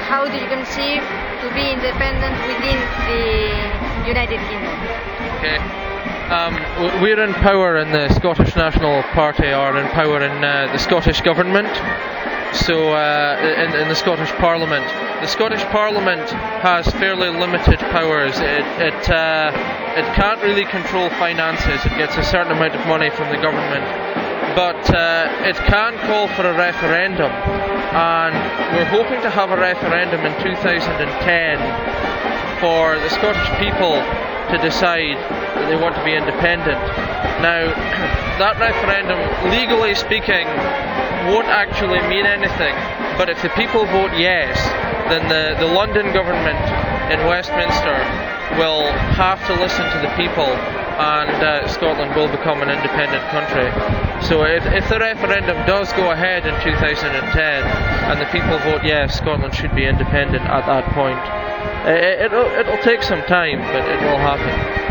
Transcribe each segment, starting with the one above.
how do you conceive to be independent within the United Kingdom? Okay. We're in power in the Scottish National Party, or in power in the Scottish Government. So in the Scottish Parliament. The Scottish Parliament has fairly limited powers. It can't really control finances. It gets a certain amount of money from the government. But it can call for a referendum. And we're hoping to have a referendum in 2010 for the Scottish people to decide that they want to be independent. Now, that referendum, legally speaking, won't actually mean anything, but if the people vote yes, then the London government in Westminster will have to listen to the people, and Scotland will become an independent country. So if the referendum does go ahead in 2010 and the people vote yes, Scotland should be independent at that point. It'll take some time, but it will happen.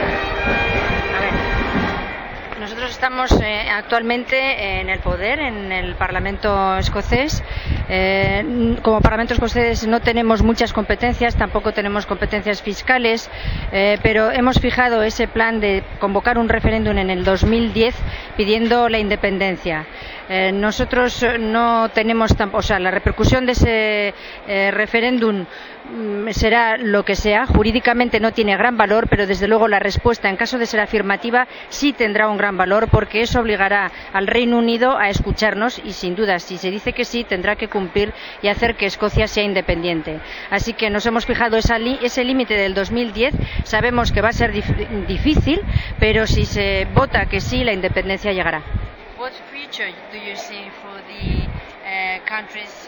Nosotros estamos actualmente en el poder, en el Parlamento escocés. Como Parlamento escocés no tenemos muchas competencias, tampoco tenemos competencias fiscales, pero hemos fijado ese plan de convocar un referéndum en el 2010 pidiendo la independencia. Nosotros no tenemos la repercusión de ese referéndum será lo que sea. Jurídicamente no tiene gran valor, pero desde luego la respuesta, en caso de ser afirmativa, sí tendrá un gran valor, porque eso obligará al Reino Unido a escucharnos y, sin duda, si se dice que sí, tendrá que cumplir y hacer que Escocia sea independiente. Así que nos hemos fijado ese límite del 2010. Sabemos que va a ser difícil, pero si se vota que sí, la independencia llegará. What future do you see for the countries,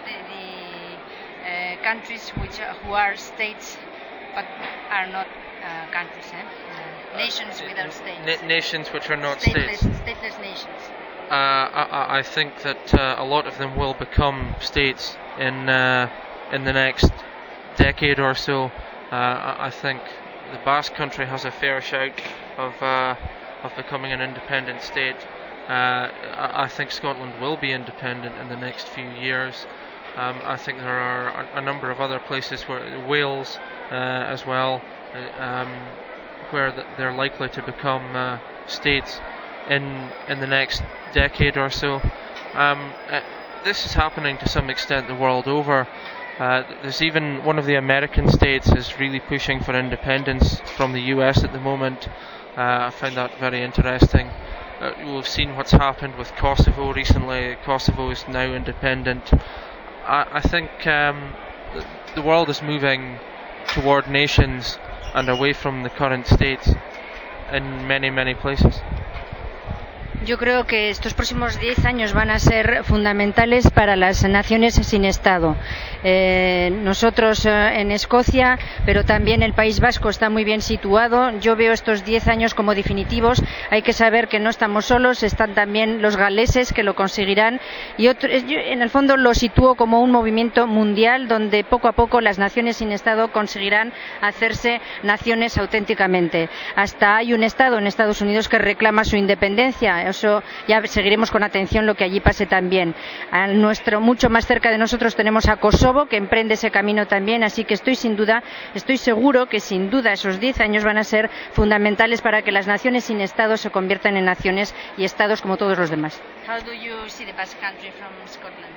countries who are states but are not countries, nations without states? Nations which are not states. Stateless nations. I think that a lot of them will become states in the next decade or so. I think the Basque Country has a fair shout of becoming an independent state. I think Scotland will be independent in the next few years. I think there are a number of other places, where Wales as well, where they're likely to become states in the next decade or so. This is happening to some extent the world over. There's even one of the American states is really pushing for independence from the US at the moment. I find that very interesting. We've seen what's happened with Kosovo recently. Kosovo is now independent. I think the world is moving toward nations and away from the current states in many, many places. Yo creo que estos próximos 10 años van a ser fundamentales para las naciones sin Estado. Nosotros en Escocia, pero también el País Vasco está muy bien situado. Yo veo estos 10 años como definitivos. Hay que saber que no estamos solos, están también los galeses que lo conseguirán. Y yo en el fondo lo sitúo como un movimiento mundial donde poco a poco las naciones sin Estado conseguirán hacerse naciones auténticamente. Hasta hay un Estado en Estados Unidos que reclama su independencia. Eso ya seguiremos con atención lo que allí pase también. Mucho más cerca de nosotros tenemos a Kosovo, que emprende ese camino también, así que estoy seguro que sin duda esos 10 años van a ser fundamentales para que las naciones sin Estado se conviertan en naciones y Estados como todos los demás. How do you see the Basque Country from Scotland?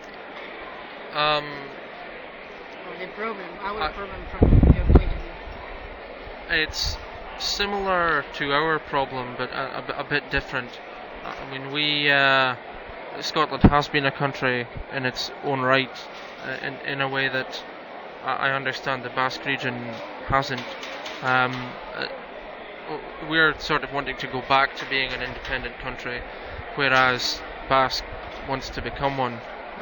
Or the problem, our problem from your point of view? It's similar to our problem, but a bit different. I mean, Scotland has been a country in its own right, in a way that I understand the Basque region hasn't. We're sort of wanting to go back to being an independent country, whereas Basque wants to become one.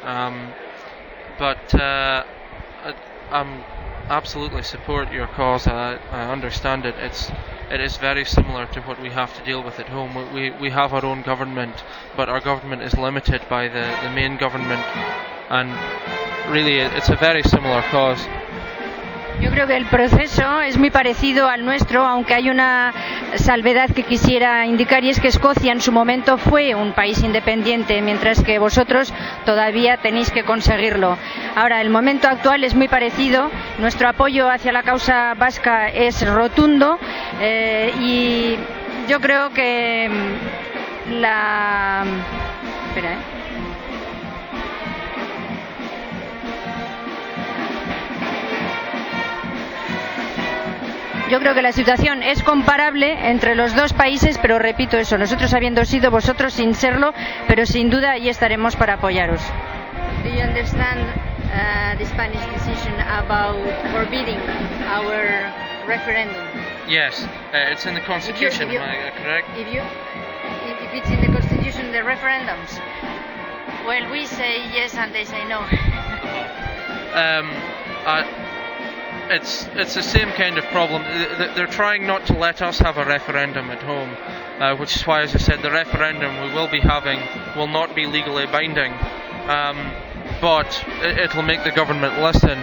But I absolutely support your cause. I understand it. It is very similar to what we have to deal with at home. We have our own government, but our government is limited by the main government, and really it's a very similar cause. Yo creo que el proceso es muy parecido al nuestro, aunque hay una salvedad que quisiera indicar, y es que Escocia en su momento fue un país independiente, mientras que vosotros todavía tenéis que conseguirlo. Ahora, el momento actual es muy parecido. Nuestro apoyo hacia la causa vasca es rotundo y yo creo que la... Espera, Yo creo que la situación es comparable entre los dos países, pero repito eso, nosotros habiendo sido, vosotros sin serlo, pero sin duda ahí estaremos para apoyaros. Do you understand the Spanish decision about forbidding our referendum? Yes, it's in the constitution, am I correct? If it's in the constitution, the referendums, well, we say yes and they say no. It's the same kind of problem. They're trying not to let us have a referendum at home, which is why, as I said, the referendum we will be having will not be legally binding, but it'll make the government listen.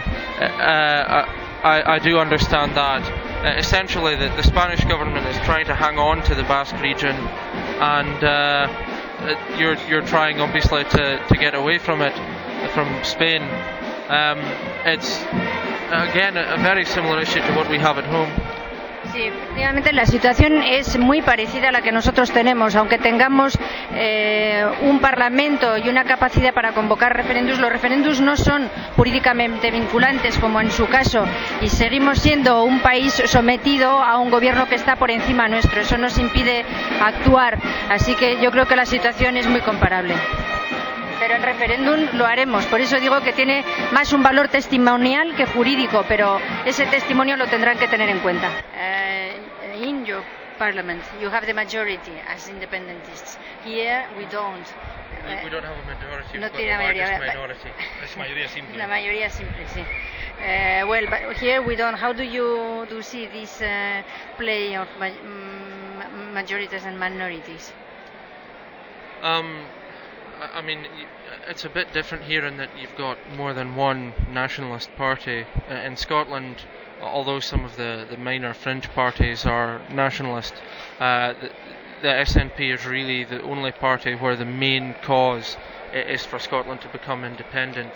I do understand that. Essentially, the Spanish government is trying to hang on to the Basque region, and you're trying, obviously, to get away from it, from Spain. It's again a very similar issue to what we have at home. Sí, efectivamente la situación es muy parecida a la que nosotros tenemos, aunque tengamos un parlamento y una capacidad para convocar referéndums. Los referéndums no son jurídicamente vinculantes como en su caso y seguimos siendo un país sometido a un gobierno que está por encima nuestro. Eso nos impide actuar, así que yo creo que la situación es muy comparable. Pero el referéndum lo haremos, por eso digo que tiene más un valor testimonial que jurídico, pero ese testimonio lo tendrán que tener en cuenta. In your parliament you have the majority as independentists. Here we don't. We don't have a majority. No tiene mayoría. Es mayoría simple. La mayoría simple, sí. Well, but here we don't. How do you see this play of majorities and minorities? I mean, it's a bit different here in that you've got more than one nationalist party. In Scotland, although some of the minor fringe parties are nationalist, the SNP is really the only party where the main cause is for Scotland to become independent.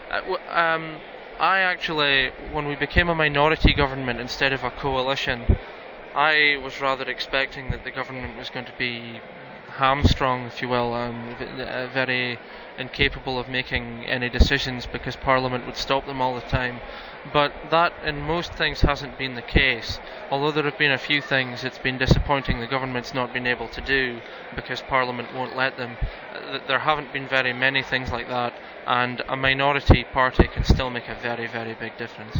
I actually, when we became a minority government instead of a coalition, I was rather expecting that the government was going to be hamstrung, if you will, very incapable of making any decisions because Parliament would stop them all the time. But that in most things hasn't been the case. Although there have been a few things it's been disappointing the government's not been able to do because Parliament won't let them. There haven't been very many things like that, and a minority party can still make a very, very big difference.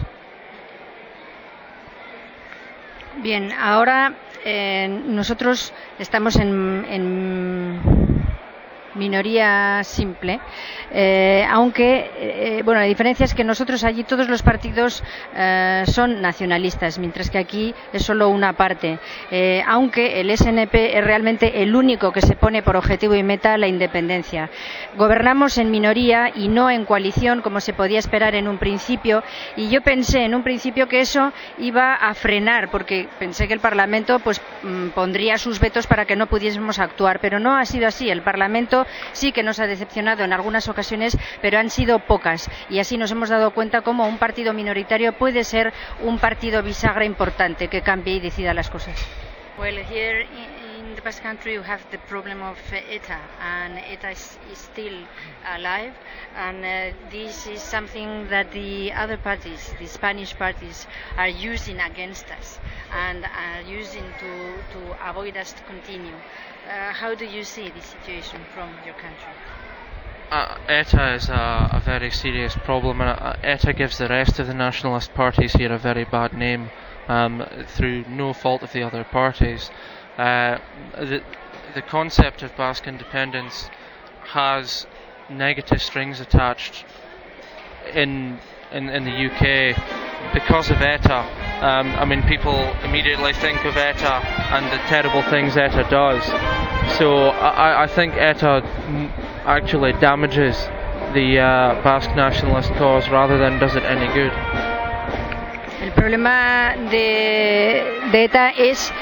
Bien, ahora nosotros estamos en minoría simple, aunque bueno, la diferencia es que nosotros allí todos los partidos son nacionalistas, mientras que aquí es solo una parte, aunque el SNP es realmente el único que se pone por objetivo y meta la independencia. Gobernamos en minoría y no en coalición como se podía esperar en un principio, y yo pensé en un principio que eso iba a frenar, porque pensé que el Parlamento pues pondría sus vetos para que no pudiésemos actuar, pero no ha sido así. El Parlamento sí que nos ha decepcionado en algunas ocasiones, pero han sido pocas, y así nos hemos dado cuenta cómo un partido minoritario puede ser un partido bisagra importante que cambie y decida las cosas. Well, here in the Basque Country you have the problem of ETA, and ETA is still alive, and this is something that the other parties, the Spanish parties, are using against us and are using to avoid us to continue. How do you see the situation from your country? ETA is a very serious problem, and ETA gives the rest of the nationalist parties here a very bad name through no fault of the other parties. The concept of Basque independence has negative strings attached in the UK because of ETA. I mean, people immediately think of ETA and the terrible things ETA does. So I think ETA actually damages the Basque nationalist cause rather than does it any good. El problema de ETA es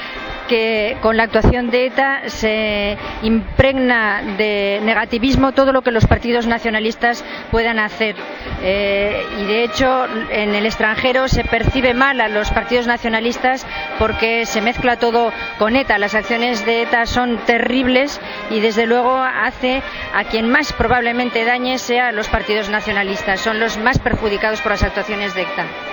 que con la actuación de ETA se impregna de negativismo todo lo que los partidos nacionalistas puedan hacer. Y de hecho en el extranjero se percibe mal a los partidos nacionalistas porque se mezcla todo con ETA. Las acciones de ETA son terribles y desde luego hace a quien más probablemente dañe sea a los partidos nacionalistas. Son los más perjudicados por las actuaciones de ETA.